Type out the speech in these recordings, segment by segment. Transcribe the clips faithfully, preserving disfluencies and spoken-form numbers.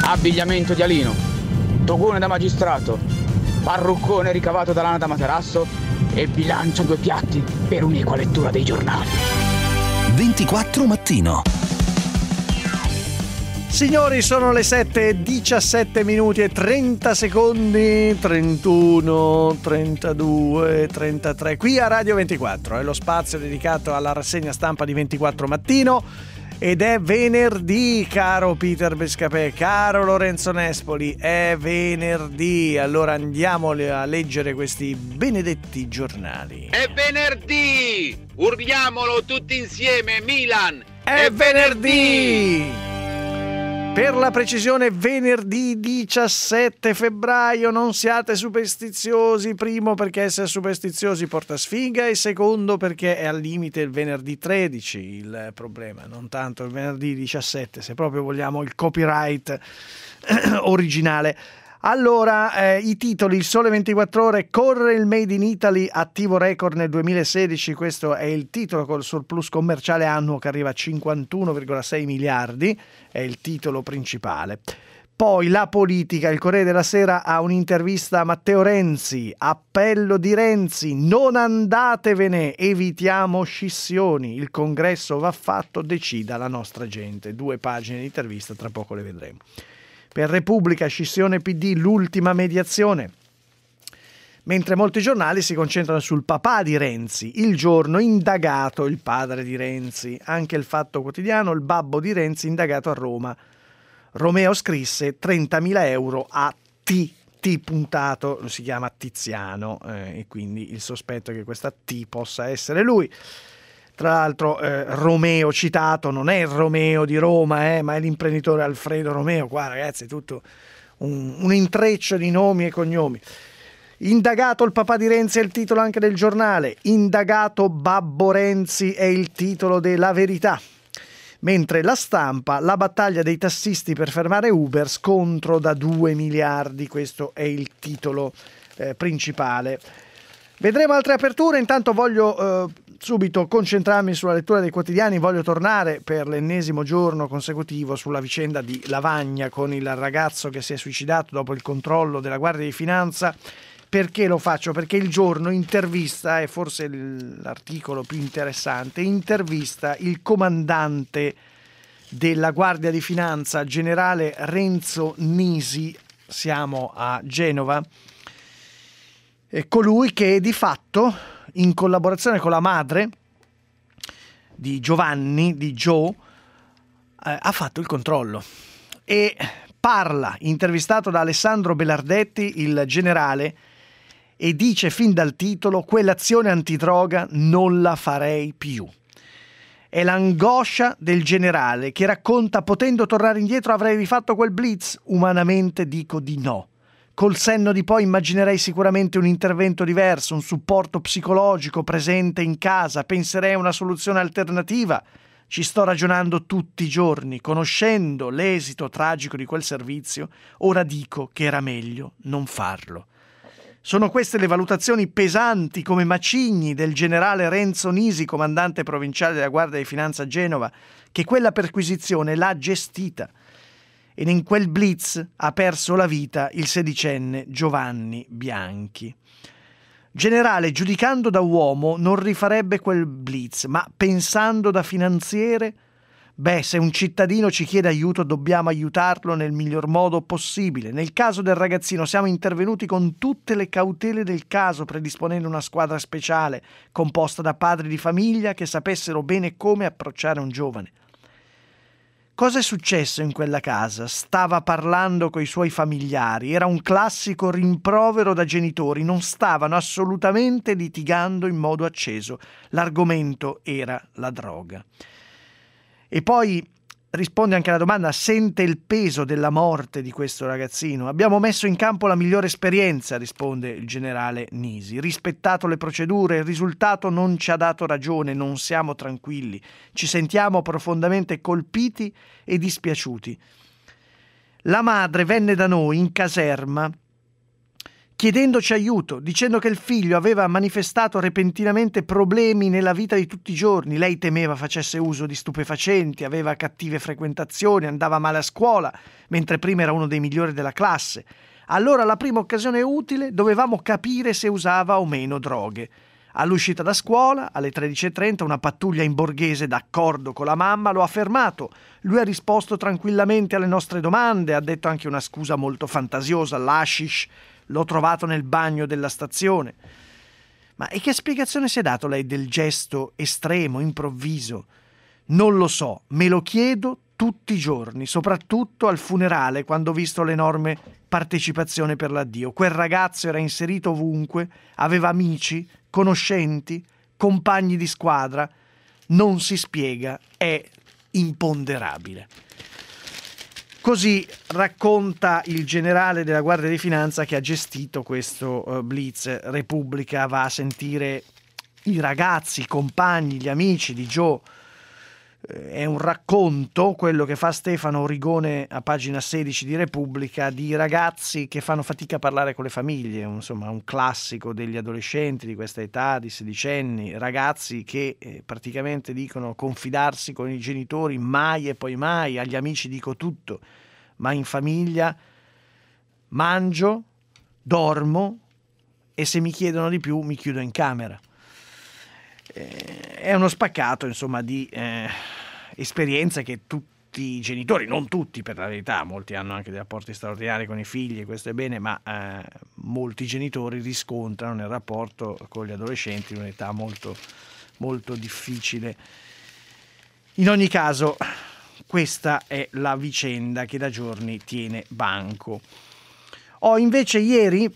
abbigliamento di Alino, togone da magistrato, parruccone ricavato da lana da materasso e bilancia due piatti per un'equa lettura dei giornali. ventiquattro Mattino. Signori, sono le sette e diciassette minuti e trenta secondi, trentuno, trentadue, trentatré, qui a Radio ventiquattro, è lo spazio dedicato alla rassegna stampa di ventiquattro Mattino ed è venerdì, caro Peter Bescapè, caro Lorenzo Nespoli, è venerdì, allora andiamo a leggere questi benedetti giornali. È venerdì, urliamolo tutti insieme, Milan! È, è venerdì! venerdì! Per la precisione venerdì diciassette febbraio, non siate superstiziosi, primo perché essere superstiziosi porta sfiga e secondo perché è al limite il venerdì tredici il problema, non tanto il venerdì diciassette, se proprio vogliamo il copyright originale. Allora, eh, i titoli: Il Sole ventiquattro Ore, corre il Made in Italy, attivo record nel duemilasedici, questo è il titolo, col surplus commerciale annuo che arriva a cinquantuno virgola sei miliardi, è il titolo principale. Poi la politica, il Corriere della Sera ha un'intervista a Matteo Renzi, appello di Renzi, non andatevene, evitiamo scissioni, il congresso va fatto, decida la nostra gente, due pagine di intervista, tra poco le vedremo. Per Repubblica, scissione P D, l'ultima mediazione. Mentre molti giornali si concentrano sul papà di Renzi, Il Giorno indagato il padre di Renzi, anche il Fatto Quotidiano, il babbo di Renzi indagato a Roma. Romeo scrisse trentamila euro a T, T puntato, si chiama Tiziano, eh, e quindi il sospetto è che questa T possa essere lui. Tra l'altro eh, Romeo citato non è il Romeo di Roma, eh, ma è l'imprenditore Alfredo Romeo. Qua ragazzi è tutto un, un intreccio di nomi e cognomi. Indagato il papà di Renzi è il titolo anche del giornale. Indagato Babbo Renzi è il titolo della Verità. Mentre La Stampa, la battaglia dei tassisti per fermare Uber, scontro da due miliardi, questo è il titolo eh, principale. Vedremo altre aperture, intanto voglio eh, subito concentrarmi sulla lettura dei quotidiani, voglio tornare per l'ennesimo giorno consecutivo sulla vicenda di Lavagna con il ragazzo che si è suicidato dopo il controllo della Guardia di Finanza. Perché lo faccio? Perché Il Giorno intervista, è forse l'articolo più interessante, intervista il comandante della Guardia di Finanza, generale Renzo Nisi, siamo a Genova, è colui che di fatto, in collaborazione con la madre di Giovanni, di Joe, eh, ha fatto il controllo e parla, intervistato da Alessandro Belardetti, il generale, e dice fin dal titolo: quell'azione antidroga non la farei più. È l'angoscia del generale che racconta: potendo tornare indietro avrei rifatto quel blitz? Umanamente dico di no. Col senno di poi immaginerei sicuramente un intervento diverso, un supporto psicologico presente in casa, penserei a una soluzione alternativa. Ci sto ragionando tutti i giorni, conoscendo l'esito tragico di quel servizio, ora dico che era meglio non farlo. Sono queste le valutazioni pesanti come macigni del generale Renzo Nisi, comandante provinciale della Guardia di Finanza a Genova, che quella perquisizione l'ha gestita. E in quel blitz ha perso la vita il sedicenne Giovanni Bianchi. Generale, giudicando da uomo, non rifarebbe quel blitz, ma pensando da finanziere, beh, se un cittadino ci chiede aiuto dobbiamo aiutarlo nel miglior modo possibile. Nel caso del ragazzino siamo intervenuti con tutte le cautele del caso, predisponendo una squadra speciale composta da padri di famiglia che sapessero bene come approcciare un giovane. Cosa è successo in quella casa? Stava parlando coi suoi familiari, era un classico rimprovero da genitori, non stavano assolutamente litigando in modo acceso, l'argomento era la droga. E poi risponde anche alla domanda: sente il peso della morte di questo ragazzino? Abbiamo messo in campo la migliore esperienza, risponde il generale Nisi, rispettato le procedure, il risultato non ci ha dato ragione, non siamo tranquilli, ci sentiamo profondamente colpiti e dispiaciuti. La madre venne da noi in caserma chiedendoci aiuto, dicendo che il figlio aveva manifestato repentinamente problemi nella vita di tutti i giorni. Lei temeva facesse uso di stupefacenti, aveva cattive frequentazioni, andava male a scuola, mentre prima era uno dei migliori della classe. Allora, alla prima occasione utile, dovevamo capire se usava o meno droghe. All'uscita da scuola, alle tredici e trenta, una pattuglia in borghese d'accordo con la mamma lo ha fermato. Lui ha risposto tranquillamente alle nostre domande, ha detto anche una scusa molto fantasiosa, l'hashish. L'ho trovato nel bagno della stazione. Ma e che spiegazione si è dato lei del gesto estremo, improvviso? Non lo so, me lo chiedo tutti i giorni, soprattutto al funerale, quando ho visto l'enorme partecipazione per l'addio. Quel ragazzo era inserito ovunque, aveva amici, conoscenti, compagni di squadra. Non si spiega, è imponderabile. Così racconta il generale della Guardia di Finanza che ha gestito questo uh, blitz. Repubblica va a sentire i ragazzi, i compagni, gli amici di Joe. Eh, è un racconto, quello che fa Stefano Origone a pagina sedici di Repubblica, di ragazzi che fanno fatica a parlare con le famiglie, insomma un classico degli adolescenti di questa età, di sedicenni, ragazzi che eh, praticamente dicono confidarsi con i genitori mai e poi mai, agli amici dico tutto, ma in famiglia mangio, dormo e se mi chiedono di più mi chiudo in camera. Eh, è uno spaccato, insomma, di eh, esperienze che tutti i genitori, non tutti per la verità, molti hanno anche dei rapporti straordinari con i figli, questo è bene, ma eh, molti genitori riscontrano nel rapporto con gli adolescenti in un'età molto, molto difficile. In ogni caso, questa è la vicenda che da giorni tiene banco. Oh, invece ieri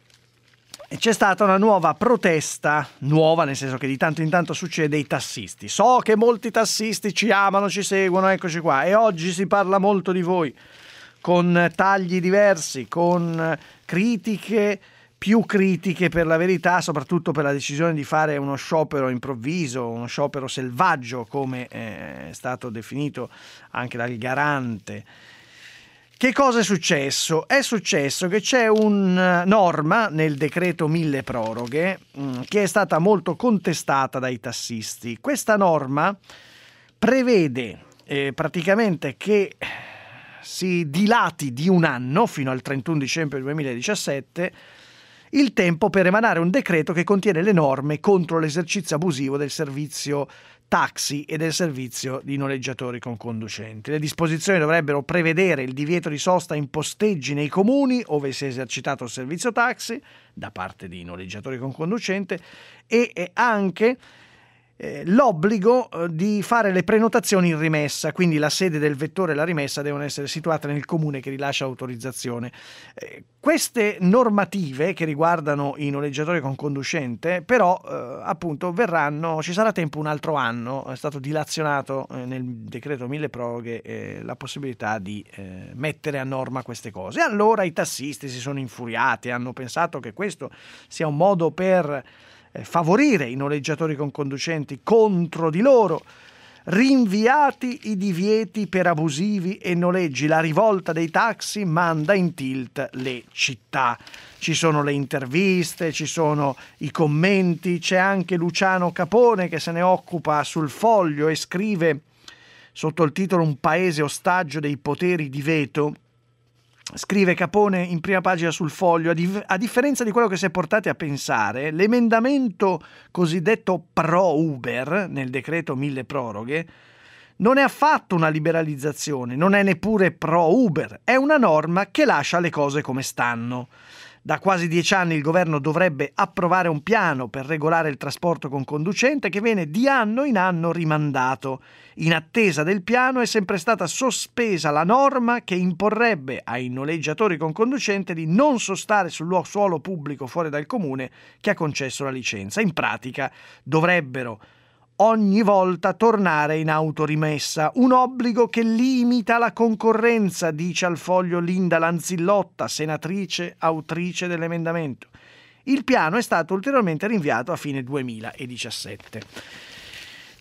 c'è stata una nuova protesta, nuova nel senso che di tanto in tanto succede, dei tassisti. So che molti tassisti ci amano, ci seguono, eccoci qua, e oggi si parla molto di voi, con tagli diversi, con critiche, più critiche per la verità, soprattutto per la decisione di fare uno sciopero improvviso, uno sciopero selvaggio, come è stato definito anche dal Garante. Che cosa è successo? È successo che c'è una norma nel decreto mille proroghe mh, che è stata molto contestata dai tassisti. Questa norma prevede eh, praticamente che si dilati di un anno, fino al trentuno dicembre duemiladiciassette, il tempo per emanare un decreto che contiene le norme contro l'esercizio abusivo del servizio taxi e del servizio di noleggiatori con conducenti. Le disposizioni dovrebbero prevedere il divieto di sosta in posteggi nei comuni ove si è esercitato il servizio taxi da parte di noleggiatori con conducente e, e anche eh, l'obbligo eh, di fare le prenotazioni in rimessa, quindi la sede del vettore e la rimessa devono essere situate nel comune che rilascia autorizzazione. Eh, queste normative che riguardano i noleggiatori con conducente però eh, appunto verranno, ci sarà tempo un altro anno, è stato dilazionato eh, nel decreto mille proroghe eh, la possibilità di eh, mettere a norma queste cose. E allora i tassisti si sono infuriati, hanno pensato che questo sia un modo per favorire i noleggiatori con conducenti contro di loro. Rinviati i divieti per abusivi e noleggi, la rivolta dei taxi manda in tilt le città. Ci sono le interviste, ci sono i commenti, c'è anche Luciano Capone che se ne occupa sul Foglio e scrive sotto il titolo "Un paese ostaggio dei poteri di veto". Scrive Capone in prima pagina sul Foglio: a, dif- a differenza di quello che si è portati a pensare, l'emendamento cosiddetto pro Uber nel decreto mille proroghe non è affatto una liberalizzazione, non è neppure pro Uber, è una norma che lascia le cose come stanno. Da quasi dieci anni il governo dovrebbe approvare un piano per regolare il trasporto con conducente che viene di anno in anno rimandato. In attesa del piano è sempre stata sospesa la norma che imporrebbe ai noleggiatori con conducente di non sostare sul suolo pubblico fuori dal comune che ha concesso la licenza. In pratica dovrebbero ogni volta tornare in autorimessa, un obbligo che limita la concorrenza, dice al Foglio Linda Lanzillotta, senatrice autrice dell'emendamento. Il piano è stato ulteriormente rinviato a fine duemiladiciassette.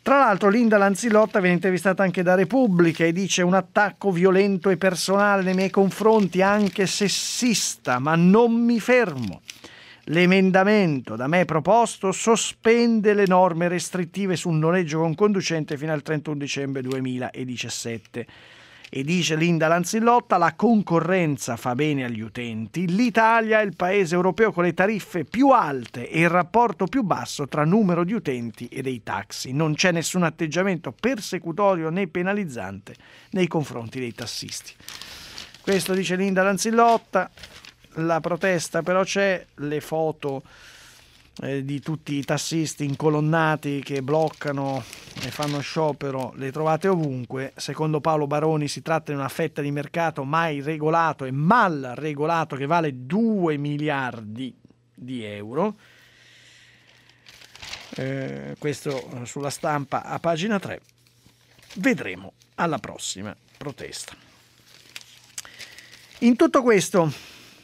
Tra l'altro Linda Lanzillotta viene intervistata anche da Repubblica e dice: un attacco violento e personale nei miei confronti, anche sessista, ma non mi fermo. L'emendamento da me proposto sospende le norme restrittive sul noleggio con conducente fino al trentuno dicembre duemiladiciassette. E dice Linda Lanzillotta: la concorrenza fa bene agli utenti, l'Italia è il paese europeo con le tariffe più alte e il rapporto più basso tra numero di utenti e dei taxi. Non c'è nessun atteggiamento persecutorio né penalizzante nei confronti dei tassisti. Questo dice Linda Lanzillotta. La protesta però c'è, le foto eh, di tutti i tassisti incolonnati che bloccano e fanno sciopero le trovate ovunque. Secondo Paolo Baroni si tratta di una fetta di mercato mai regolato e mal regolato che vale due miliardi di euro. Eh, questo sulla Stampa a pagina tre. Vedremo alla prossima protesta. In tutto questo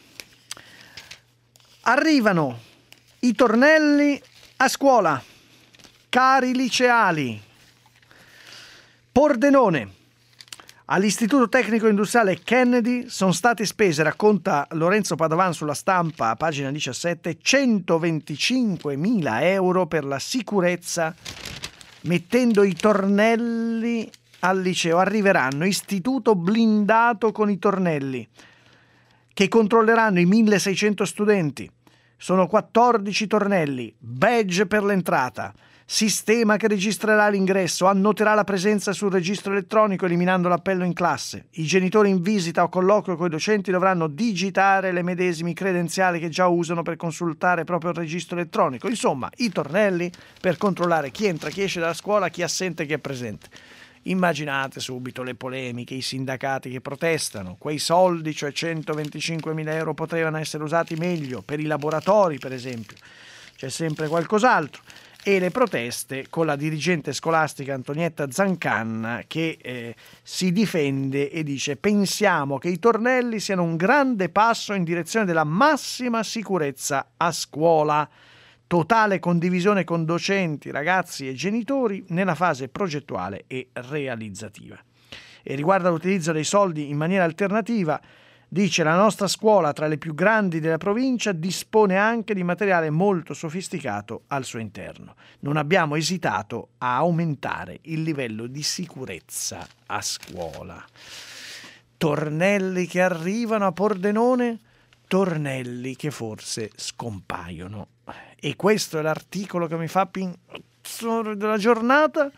arrivano i tornelli a scuola, cari liceali. Pordenone. All'Istituto Tecnico Industriale Kennedy sono state spese, racconta Lorenzo Padovan sulla Stampa, pagina diciassette, centoventicinquemila euro per la sicurezza, mettendo i tornelli al liceo. Arriveranno istituto blindato con i tornelli che controlleranno i milleseicento studenti. Sono quattordici tornelli, badge per l'entrata, sistema che registrerà l'ingresso, annoterà la presenza sul registro elettronico eliminando l'appello in classe. I genitori in visita o colloquio con i docenti dovranno digitare le medesimi credenziali che già usano per consultare proprio il registro elettronico. Insomma, i tornelli per controllare chi entra, chi esce dalla scuola, chi è assente e chi è presente. Immaginate subito le polemiche, i sindacati che protestano. Quei soldi, cioè centoventicinquemila euro, potevano essere usati meglio per i laboratori, per esempio. C'è sempre qualcos'altro. E le proteste con la dirigente scolastica Antonietta Zancanna che eh, si difende e dice: pensiamo che i tornelli siano un grande passo in direzione della massima sicurezza a scuola. Totale condivisione con docenti, ragazzi e genitori nella fase progettuale e realizzativa. E riguardo all'utilizzo dei soldi in maniera alternativa, dice: la nostra scuola, tra le più grandi della provincia, dispone anche di materiale molto sofisticato al suo interno. Non abbiamo esitato a aumentare il livello di sicurezza a scuola. Tornelli che arrivano a Pordenone, tornelli che forse scompaiono. E questo è l'articolo che mi fa pin... della giornata.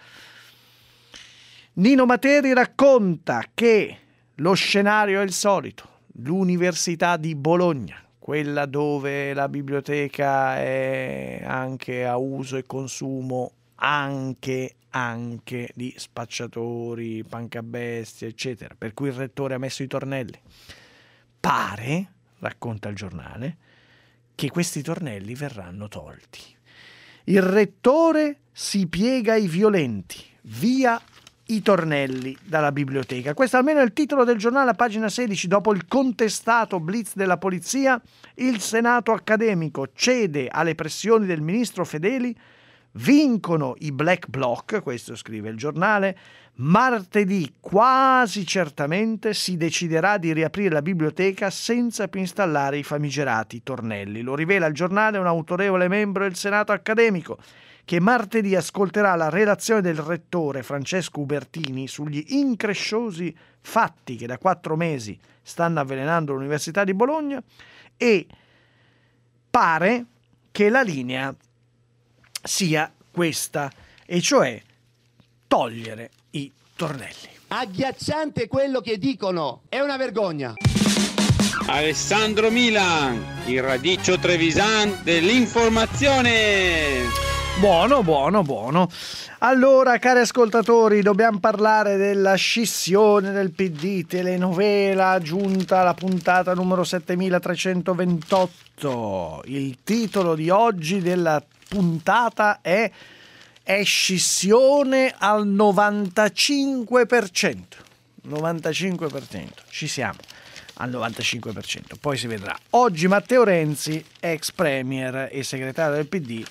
Nino Materi racconta che lo scenario è il solito. L'Università di Bologna, quella dove la biblioteca è anche a uso e consumo anche, anche di spacciatori, pancabestie, eccetera, per cui il rettore ha messo i tornelli. Pare, racconta il giornale, che questi tornelli verranno tolti. Il rettore si piega ai violenti, via i tornelli dalla biblioteca. Questo almeno è il titolo del giornale a pagina sedici. Dopo il contestato blitz della polizia, il Senato accademico cede alle pressioni del ministro Fedeli, vincono i black bloc, questo scrive il giornale. Martedì quasi certamente si deciderà di riaprire la biblioteca senza più installare i famigerati tornelli. Lo rivela il giornale un autorevole membro del Senato accademico che martedì ascolterà la relazione del rettore Francesco Ubertini sugli incresciosi fatti che da quattro mesi stanno avvelenando l'Università di Bologna, e pare che la linea sia questa, e cioè togliere i tornelli. Agghiacciante quello che dicono, è una vergogna. Alessandro Milan, il radicchio trevisan dell'informazione. Buono, buono, buono. Allora, cari ascoltatori, dobbiamo parlare della scissione del P D, telenovela giunta alla puntata numero settemilatrecentoventotto. Il titolo di oggi della puntata è È scissione al novantacinque per cento. novantacinque per cento, ci siamo al novantacinque per cento, poi si vedrà. Oggi Matteo Renzi, ex premier e segretario del P D,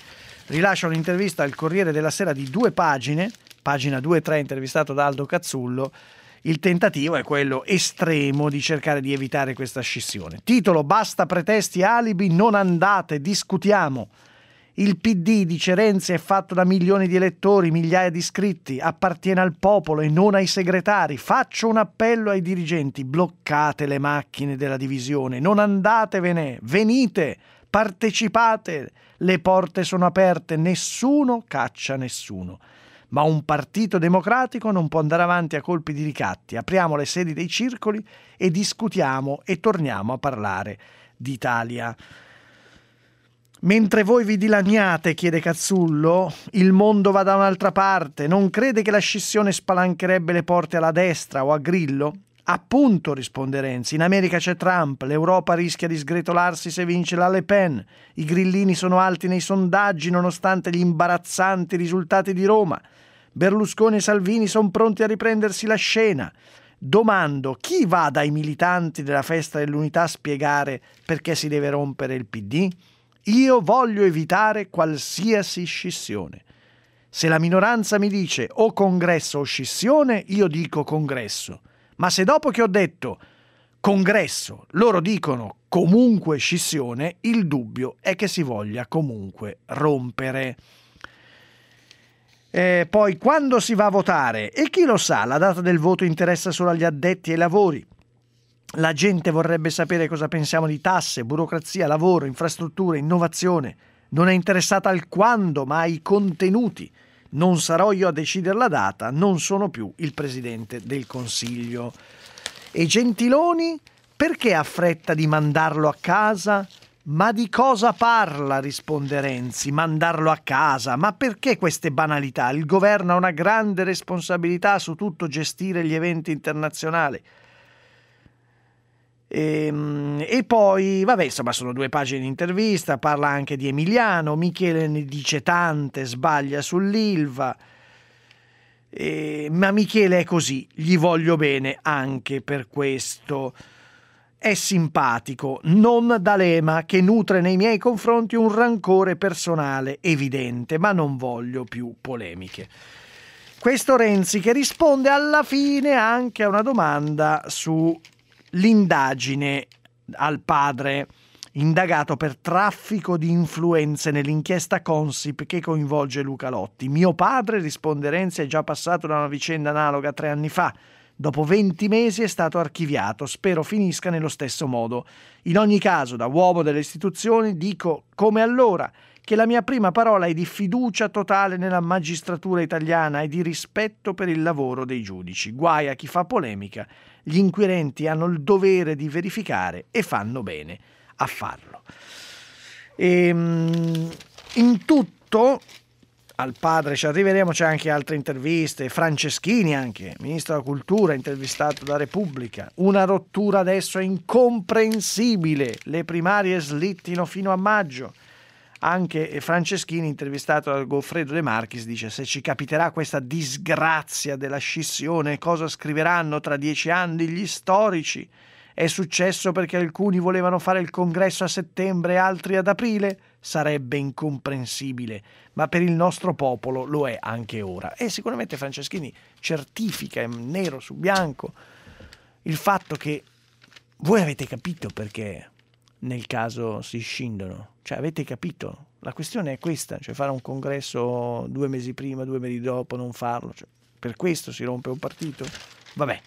rilascia un'intervista al Corriere della Sera di due pagine, pagina due e tre, intervistato da Aldo Cazzullo. Il tentativo è quello estremo di cercare di evitare questa scissione. Titolo: basta pretesti e alibi, non andate, discutiamo. Il P D, dice Renzi, è fatto da milioni di elettori, migliaia di iscritti, appartiene al popolo e non ai segretari. Faccio un appello ai dirigenti: bloccate le macchine della divisione, non andatevene, venite, partecipate, le porte sono aperte, nessuno caccia nessuno. Ma un partito democratico non può andare avanti a colpi di ricatti. Apriamo le sedi dei circoli e discutiamo e torniamo a parlare d'Italia. Mentre voi vi dilaniate, chiede Cazzullo, il mondo va da un'altra parte. Non crede che la scissione spalancherebbe le porte alla destra o a Grillo? Appunto, risponde Renzi, in America c'è Trump, l'Europa rischia di sgretolarsi se vince la Le Pen, i grillini sono alti nei sondaggi nonostante gli imbarazzanti risultati di Roma, Berlusconi e Salvini sono pronti a riprendersi la scena. Domando, chi va dai militanti della festa dell'unità a spiegare perché si deve rompere il P D? Io voglio evitare qualsiasi scissione. Se la minoranza mi dice o congresso o scissione, io dico congresso. Ma se dopo che ho detto congresso loro dicono comunque scissione, il dubbio è che si voglia comunque rompere. E poi, quando si va a votare? E chi lo sa, la data del voto interessa solo agli addetti ai lavori. La gente vorrebbe sapere cosa pensiamo di tasse, burocrazia, lavoro, infrastrutture, innovazione. Non è interessata al quando, ma ai contenuti. Non sarò io a decidere la data, non sono più il Presidente del Consiglio. E Gentiloni? Perché ha fretta di mandarlo a casa? Ma di cosa parla, risponde Renzi, mandarlo a casa? Ma perché queste banalità? Il governo ha una grande responsabilità su tutto gestire gli eventi internazionali. E, e poi, vabbè, insomma, sono due pagine di intervista, parla anche di Emiliano, Michele ne dice tante, sbaglia sull'Ilva, e, ma Michele è così, gli voglio bene anche per questo. È simpatico, non D'Alema, che nutre nei miei confronti un rancore personale evidente, ma non voglio più polemiche. Questo Renzi che risponde alla fine anche a una domanda su l'indagine al padre indagato per traffico di influenze nell'inchiesta Consip che coinvolge Luca Lotti. Mio padre, risponde Renzi, è già passato da una vicenda analoga tre anni fa. Dopo venti mesi è stato archiviato. Spero finisca nello stesso modo. In ogni caso, da uomo delle istituzioni, dico come allora che la mia prima parola è di fiducia totale nella magistratura italiana e di rispetto per il lavoro dei giudici. Guai a chi fa polemica. Gli inquirenti hanno il dovere di verificare e fanno bene a farlo. E, in tutto, al padre ci arriveremo, c'è anche altre interviste, Franceschini anche, ministro della cultura, intervistato da Repubblica. Una rottura adesso è incomprensibile, le primarie slittino fino a maggio. Anche Franceschini, intervistato da Goffredo De Marchis, dice: se ci capiterà questa disgrazia della scissione, cosa scriveranno tra dieci anni gli storici? È successo perché alcuni volevano fare il congresso a settembre e altri ad aprile? Sarebbe incomprensibile, ma per il nostro popolo lo è anche ora. E sicuramente Franceschini certifica in nero su bianco il fatto che voi avete capito perché nel caso si scindono. Cioè, avete capito? La questione è questa, cioè fare un congresso due mesi prima, due mesi dopo, non farlo. Cioè, per questo si rompe un partito? Vabbè.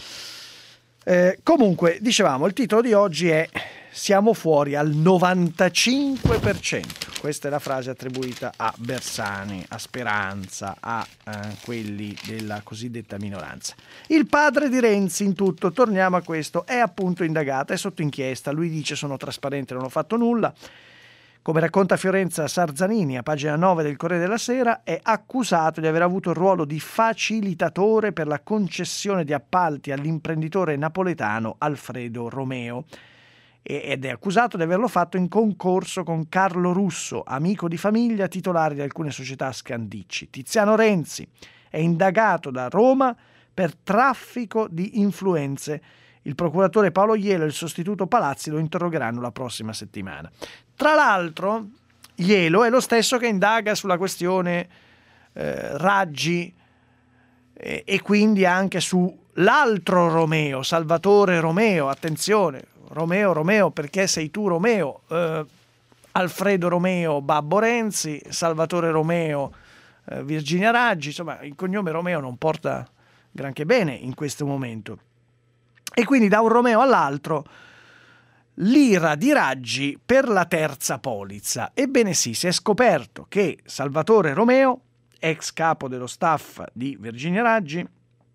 Eh, comunque, dicevamo, il titolo di oggi è siamo fuori al novantacinque per cento. Questa è la frase attribuita a Bersani, a Speranza, a eh, quelli della cosiddetta minoranza. Il padre di Renzi, in tutto, torniamo a questo, è appunto indagato, è sotto inchiesta. Lui dice: sono trasparente, non ho fatto nulla. Come racconta Fiorenza Sarzanini a pagina nove del Corriere della Sera, è accusato di aver avuto il ruolo di facilitatore per la concessione di appalti all'imprenditore napoletano Alfredo Romeo ed è accusato di averlo fatto in concorso con Carlo Russo, amico di famiglia, titolare di alcune società Scandicci. Tiziano Renzi è indagato da Roma per traffico di influenze. Il procuratore Paolo Ielo e il sostituto Palazzi lo interrogheranno la prossima settimana. Tra l'altro, Ielo è lo stesso che indaga sulla questione eh, Raggi e, e quindi anche su l'altro Romeo, Salvatore Romeo. Attenzione, Romeo, Romeo, perché sei tu Romeo? Eh, Alfredo Romeo, Babbo Renzi, Salvatore Romeo, eh, Virginia Raggi. Insomma, il cognome Romeo non porta granché bene in questo momento. E quindi da un Romeo all'altro l'ira di Raggi per la terza polizza. Ebbene sì, si è scoperto che Salvatore Romeo, ex capo dello staff di Virginia Raggi,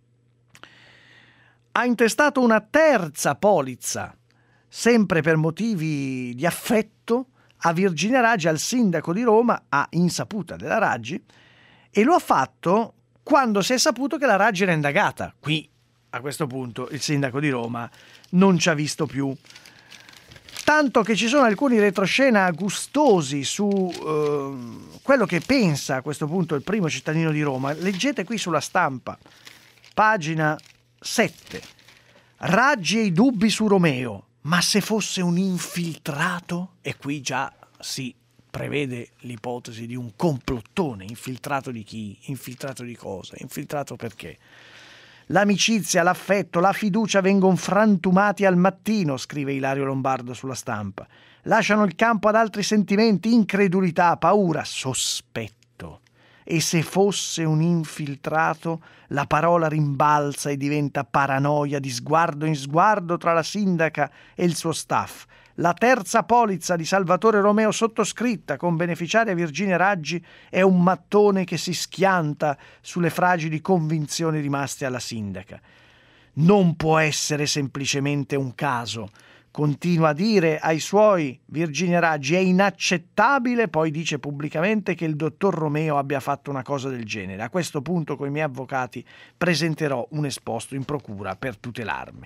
ha intestato una terza polizza, sempre per motivi di affetto, a Virginia Raggi, al sindaco di Roma, a insaputa della Raggi, e lo ha fatto quando si è saputo che la Raggi era indagata. Qui, a questo punto, il sindaco di Roma non ci ha visto più. Tanto che ci sono alcuni retroscena gustosi su eh, quello che pensa a questo punto il primo cittadino di Roma. Leggete qui sulla Stampa, pagina sette. Raggi e i dubbi su Romeo, ma se fosse un infiltrato? E qui già si prevede l'ipotesi di un complottone. Infiltrato di chi? Infiltrato di cosa? Infiltrato perché? L'amicizia, l'affetto, la fiducia vengono frantumati al mattino, scrive Ilario Lombardo sulla Stampa. Lasciano il campo ad altri sentimenti, incredulità, paura, sospetto. E se fosse un infiltrato, la parola rimbalza e diventa paranoia di sguardo in sguardo tra la sindaca e il suo staff. La terza polizza di Salvatore Romeo sottoscritta con beneficiaria Virginia Raggi è un mattone che si schianta sulle fragili convinzioni rimaste alla sindaca. Non può essere semplicemente un caso. Continua a dire ai suoi Virginia Raggi: è inaccettabile, poi dice pubblicamente che il dottor Romeo abbia fatto una cosa del genere. A questo punto con i miei avvocati presenterò un esposto in procura per tutelarmi.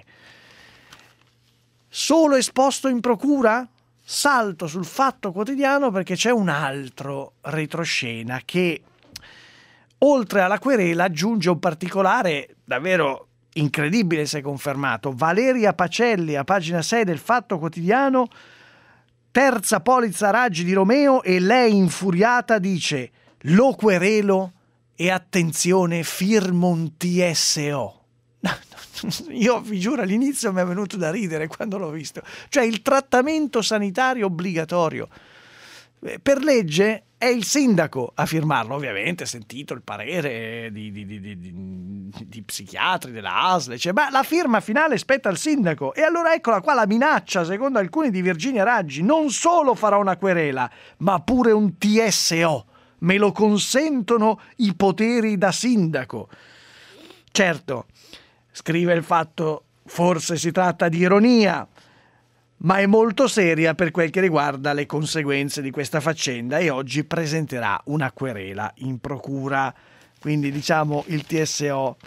Solo esposto in procura? Salto sul Fatto Quotidiano perché c'è un altro retroscena che, oltre alla querela, aggiunge un particolare davvero incredibile se confermato. Valeria Pacelli, a pagina sei del Fatto Quotidiano, terza polizza Raggi di Romeo, e lei infuriata dice: lo querelo e attenzione, firmo un T S O. Io vi giuro, all'inizio mi è venuto da ridere quando l'ho visto. Cioè, il trattamento sanitario obbligatorio. Per legge è il sindaco a firmarlo, ovviamente sentito il parere di, di, di, di, di, di psichiatri della A S L, cioè, ma la firma finale spetta al sindaco. E allora eccola qua la minaccia, secondo alcuni, di Virginia Raggi: non solo farà una querela, ma pure un T S O. Me lo consentono i poteri da sindaco. Certo, scrive il Fatto, forse si tratta di ironia, ma è molto seria per quel che riguarda le conseguenze di questa faccenda, e oggi presenterà una querela in procura. Quindi, diciamo, il T S O,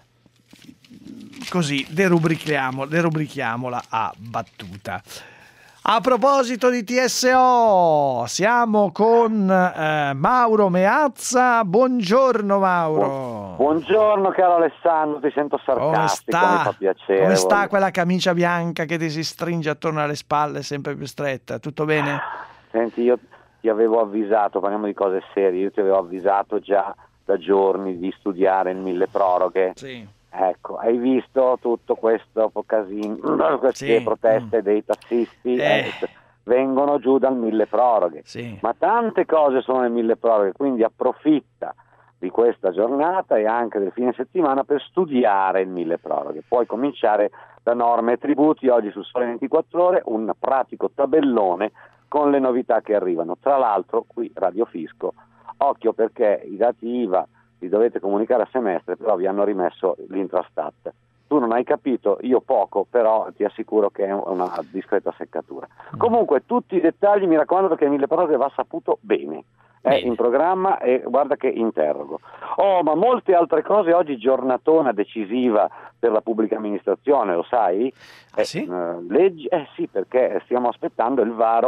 così derubrichiamo, derubrichiamola a battuta. A proposito di T S O, siamo con eh, Mauro Meazza. Buongiorno Mauro. Buongiorno caro Alessandro, ti sento sarcastico, Come sta? mi fa piacere. Come sta quella camicia bianca che ti si stringe attorno alle spalle, sempre più stretta? Tutto bene? Senti, io ti avevo avvisato, parliamo di cose serie, io ti avevo avvisato già da giorni di studiare il mille proroghe. Sì. Ecco, hai visto tutto questo casino, queste Sì. proteste mm. dei tassisti Eh. eh, vengono giù dal mille proroghe, Sì. ma tante cose sono nel mille proroghe, quindi approfitta di questa giornata e anche del fine settimana per studiare il mille proroghe. Puoi cominciare da norme e tributi. Oggi su Sole ventiquattro Ore un pratico tabellone con le novità che arrivano. Tra l'altro qui Radio Fisco, occhio perché i dati I V A li dovete comunicare a semestre, però vi hanno rimesso l'intrastat. Tu non hai capito, io poco, però ti assicuro che è una discreta seccatura. Comunque tutti i dettagli, mi raccomando, perché il mille proroghe va saputo bene. È in programma e guarda che interrogo. Oh, ma molte altre cose oggi, giornatona decisiva per la pubblica amministrazione, lo sai? Ah, sì? Eh, leggi, eh sì, perché stiamo aspettando il varo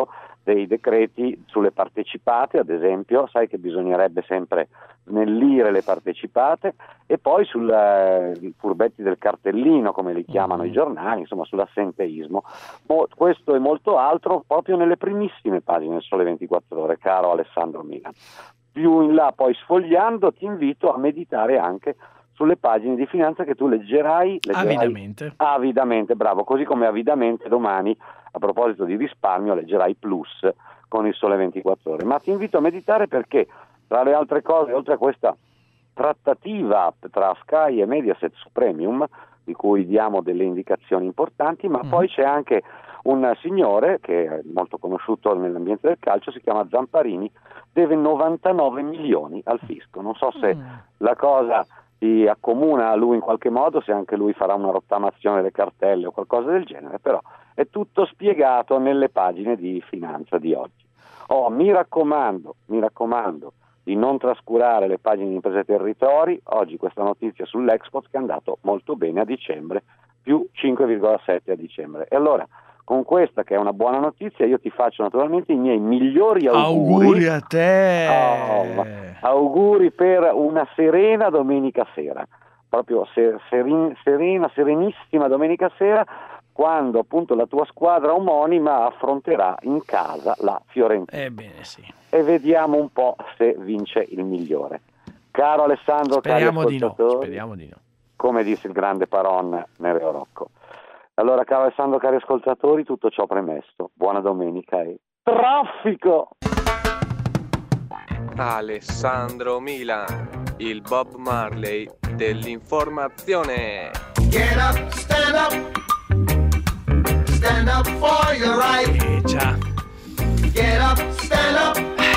dei decreti sulle partecipate, ad esempio, sai che bisognerebbe sempre snellire le partecipate, e poi sui uh, furbetti del cartellino, come li chiamano i giornali, insomma sull'assenteismo. Mo, questo e molto altro proprio nelle primissime pagine del Sole ventiquattro Ore, caro Alessandro Milan. Più in là, poi sfogliando, ti invito a meditare anche sulle pagine di finanza che tu leggerai, leggerai avidamente. avidamente, bravo, così come avidamente domani, a proposito di risparmio, leggerai Plus con il Sole ventiquattro Ore. Ma ti invito a meditare perché, tra le altre cose, oltre a questa trattativa tra Sky e Mediaset su Premium, di cui diamo delle indicazioni importanti, ma mm. poi c'è anche un signore che è molto conosciuto nell'ambiente del calcio, si chiama Zamparini, deve novantanove milioni al fisco. Non so se mm. la cosa si accomuna a lui in qualche modo, se anche lui farà una rottamazione delle cartelle o qualcosa del genere, però è tutto spiegato nelle pagine di finanza di oggi. Oh, mi raccomando, mi raccomando di non trascurare le pagine di Imprese e Territori. Oggi questa notizia sull'Export che è andato molto bene a dicembre, più cinque virgola sette a dicembre. E allora, con questa che è una buona notizia, io ti faccio naturalmente i miei migliori auguri. Auguri a te! Oh, auguri per una serena domenica sera, proprio ser- serin- serena, serenissima domenica sera, quando appunto la tua squadra omonima affronterà in casa la Fiorentina. Ebbene sì. E vediamo un po' se vince il migliore. Caro Alessandro, speriamo cari di no, speriamo di no. Come disse il grande Paron Nereo Rocco. Allora, caro Alessandro, cari ascoltatori, tutto ciò premesso, buona domenica e traffico! Alessandro Milan, il Bob Marley dell'informazione. Get up, stand up, stand up for your right. Eh già. Get up, stand up,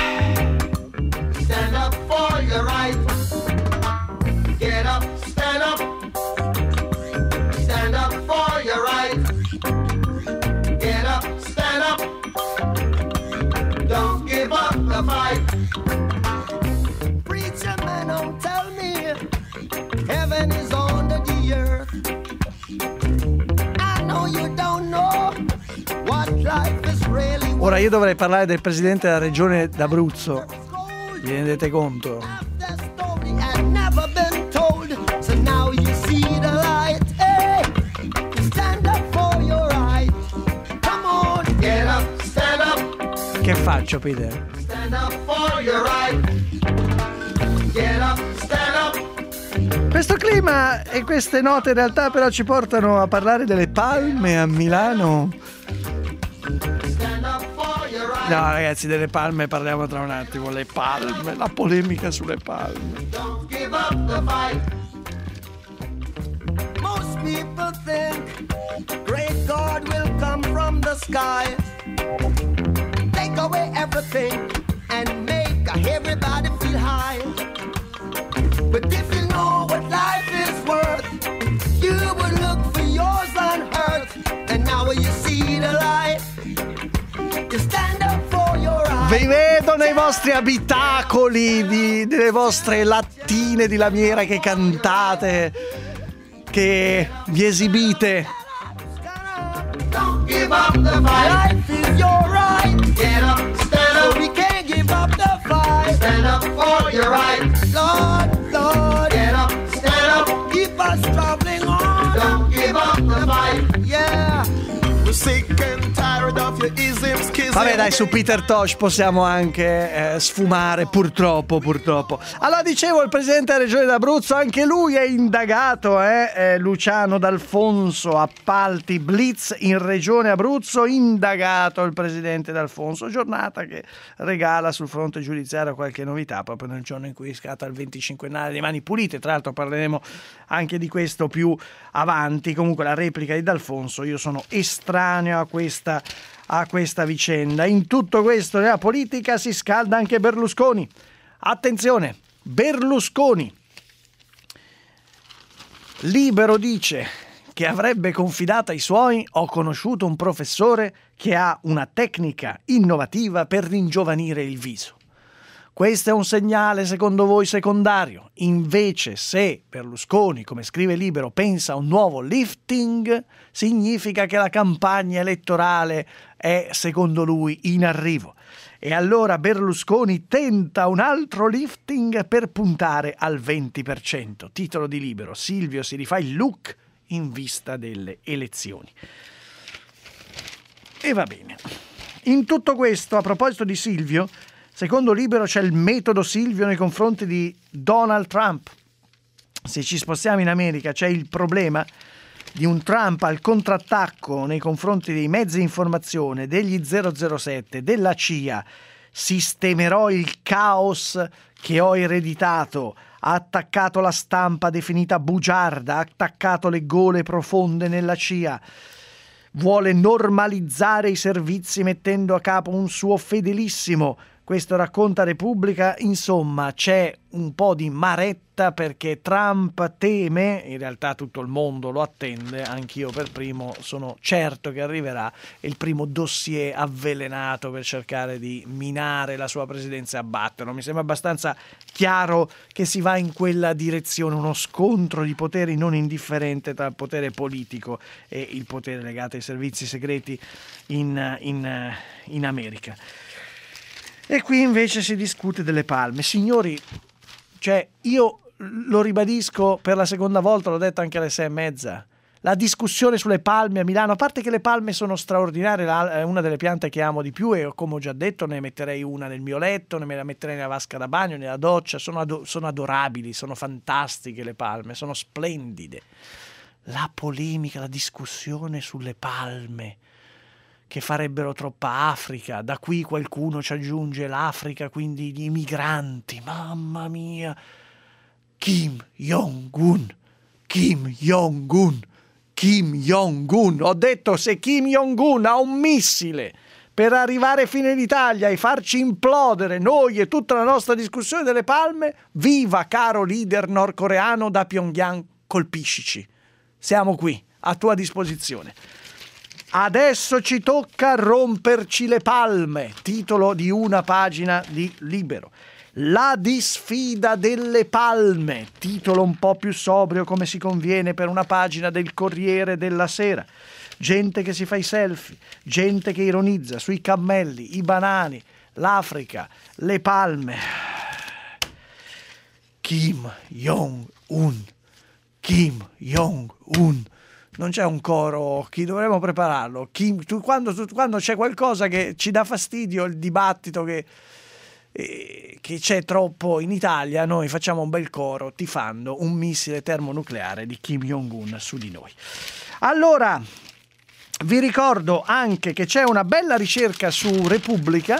stand up for your right. Get up, stand up, stand up for your right. Get up, stand up, don't give up the fight. Preacher man, don't tell me heaven is under the earth. I know you don't know what life is really worth. Ora io dovrei parlare del presidente della regione d'Abruzzo. Vi rendete conto? Che faccio, Peter? Stand up for your right. Get up, stand up. Questo clima e queste note in realtà però ci portano a parlare delle palme a Milano. No ragazzi, delle palme parliamo tra un attimo. Le palme, la polemica sulle palme. Don't give up the fight. Most people think great God will come from the sky, take away everything and make everybody feel high. But if you know what life is worth, you would look for yours on earth. And now you see the light, you stand up for your right. Vi vedo nei vostri abitacoli, di, delle vostre lattine di lamiera che cantate, che vi esibite. Don't give up the fight. Life is your right. Get up, stand up. So we can't give up the fight. Stand up for your right. Lord, Lord. Get up, stand up. Keep us traveling on. Don't give up the fight. Yeah. We're sick and tired of your isms, kisms. Vabbè dai, su Peter Tosh possiamo anche eh, sfumare, purtroppo, purtroppo. Allora dicevo, il presidente della regione d'Abruzzo, anche lui è indagato, eh? Eh, Luciano D'Alfonso, appalti blitz in regione Abruzzo, indagato il presidente D'Alfonso, giornata che regala sul fronte giudiziario qualche novità, proprio nel giorno in cui scatta il venticinquennale di Mani Pulite. Tra l'altro parleremo anche di questo più avanti. Comunque la replica di D'Alfonso, io sono estraneo a questa a questa vicenda. In tutto questo nella politica si scalda anche Berlusconi. Attenzione, Berlusconi. Libero dice che avrebbe confidato ai suoi: ho conosciuto un professore che ha una tecnica innovativa per ringiovanire il viso. Questo è un segnale, secondo voi, secondario. Invece, se Berlusconi, come scrive Libero, pensa a un nuovo lifting, significa che la campagna elettorale è, secondo lui, in arrivo. E allora Berlusconi tenta un altro lifting per puntare al venti per cento. Titolo di Libero: Silvio si rifà il look in vista delle elezioni. E va bene. In tutto questo, a proposito di Silvio, secondo Libero c'è il metodo Silvio nei confronti di Donald Trump. Se ci spostiamo in America, c'è il problema di un Trump al contrattacco nei confronti dei mezzi di informazione, degli zero zero sette, della C I A. Sistemerò il caos che ho ereditato. Ha attaccato la stampa definita bugiarda, ha attaccato le gole profonde nella C I A. Vuole normalizzare i servizi mettendo a capo un suo fedelissimo. Questo racconta Repubblica. Insomma, c'è un po' di maretta perché Trump teme, in realtà tutto il mondo lo attende, anch'io per primo sono certo che arriverà il primo dossier avvelenato per cercare di minare la sua presidenza e abbatterlo. Mi sembra abbastanza chiaro che si va in quella direzione, uno scontro di poteri non indifferente tra il potere politico e il potere legato ai servizi segreti in, in, in America. E qui invece si discute delle palme. Signori, cioè io lo ribadisco per la seconda volta, l'ho detto anche alle sei e mezza, la discussione sulle palme a Milano, a parte che le palme sono straordinarie, è una delle piante che amo di più e come ho già detto ne metterei una nel mio letto, ne me la metterei nella vasca da bagno, nella doccia, sono, ado- sono adorabili, sono fantastiche le palme, sono splendide. La polemica, la discussione sulle palme, che farebbero troppa Africa, da qui qualcuno ci aggiunge l'Africa, quindi gli migranti, mamma mia, Kim Jong-un, Kim Jong-un, Kim Jong-un, ho detto se Kim Jong-un ha un missile per arrivare fino in Italia e farci implodere noi e tutta la nostra discussione delle palme, viva caro leader nordcoreano da Pyongyang, colpiscici, siamo qui, a tua disposizione. Adesso ci tocca romperci le palme, titolo di una pagina di Libero. La disfida delle palme, titolo un po' più sobrio come si conviene per una pagina del Corriere della Sera. Gente che si fa i selfie, gente che ironizza sui cammelli, i banani, l'Africa, le palme. Kim Jong-un, Kim Jong-un. Non c'è un coro, chi dovremmo prepararlo? Chi, tu, quando, tu, quando c'è qualcosa che ci dà fastidio, il dibattito che, eh, che c'è troppo in Italia, noi facciamo un bel coro tifando un missile termonucleare di Kim Jong-un su di noi. Allora, vi ricordo anche che c'è una bella ricerca su Repubblica.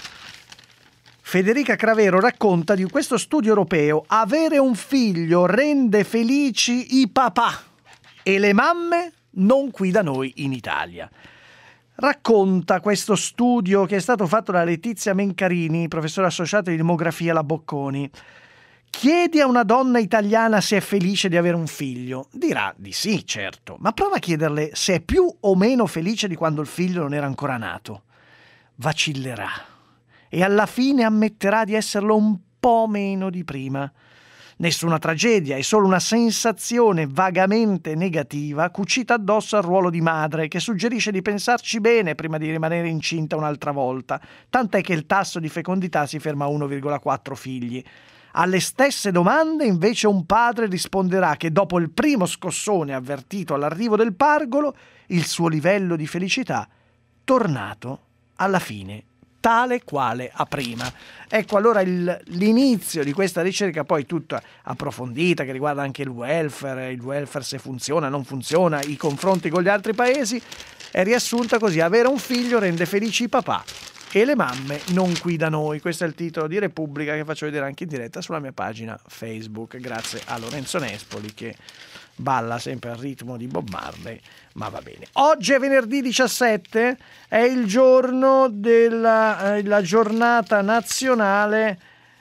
Federica Cravero racconta di questo studio europeo: avere un figlio rende felici i papà e le mamme non qui da noi in Italia. Racconta questo studio che è stato fatto da Letizia Mencarini, professore associata di demografia alla Bocconi. Chiedi a una donna italiana se è felice di avere un figlio. Dirà di sì, certo, ma prova a chiederle se è più o meno felice di quando il figlio non era ancora nato. Vacillerà e alla fine ammetterà di esserlo un po' meno di prima. Nessuna tragedia, è solo una sensazione vagamente negativa cucita addosso al ruolo di madre che suggerisce di pensarci bene prima di rimanere incinta un'altra volta, tant'è che il tasso di fecondità si ferma a uno virgola quattro figli. Alle stesse domande invece un padre risponderà che dopo il primo scossone avvertito all'arrivo del pargolo, il suo livello di felicità tornato alla fine tale quale a prima. Ecco allora il, l'inizio di questa ricerca, poi tutta approfondita, che riguarda anche il welfare, il welfare se funziona, non funziona, i confronti con gli altri paesi, è riassunta così: avere un figlio rende felici i papà e le mamme non qui da noi. Questo è il titolo di Repubblica che faccio vedere anche in diretta sulla mia pagina Facebook, grazie a Lorenzo Nespoli che balla sempre al ritmo di Bob Marley, ma va bene. Oggi è venerdì diciassette, è il giorno della eh, la giornata nazionale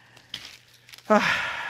ah,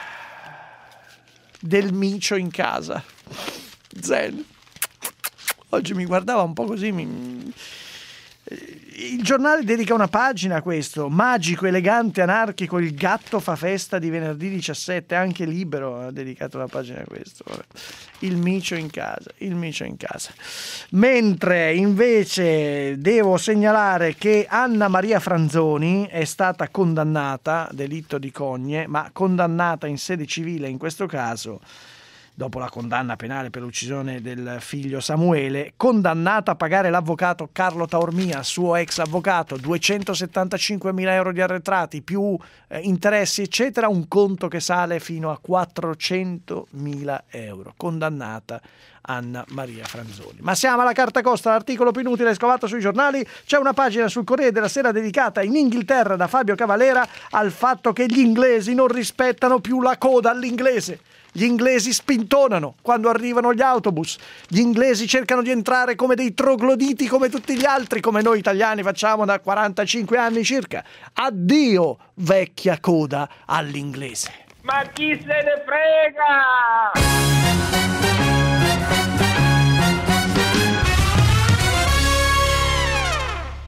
del micio in casa. Zen. Oggi mi guardava un po' così, mi, Il giornale dedica una pagina a questo, magico, elegante, anarchico, il gatto fa festa di venerdì diciassette, anche Libero ha dedicato una pagina a questo. Vabbè. Il micio in casa, il micio in casa. Mentre invece devo segnalare che Anna Maria Franzoni è stata condannata, delitto di cogne, ma condannata in sede civile in questo caso, dopo la condanna penale per l'uccisione del figlio Samuele, condannata a pagare l'avvocato Carlo Taormia, suo ex avvocato, duecentosettantacinquemila euro di arretrati più eh, interessi eccetera, un conto che sale fino a quattrocentomila euro. Condannata Anna Maria Franzoni. Ma siamo alla carta costa, l'articolo più inutile scovato sui giornali. C'è una pagina sul Corriere della Sera dedicata in Inghilterra da Fabio Cavalera al fatto che gli inglesi non rispettano più la coda all'inglese. Gli inglesi spintonano quando arrivano gli autobus, gli inglesi cercano di entrare come dei trogloditi come tutti gli altri, come noi italiani facciamo da quarantacinque anni circa. Addio vecchia coda all'inglese. Ma chi se ne frega?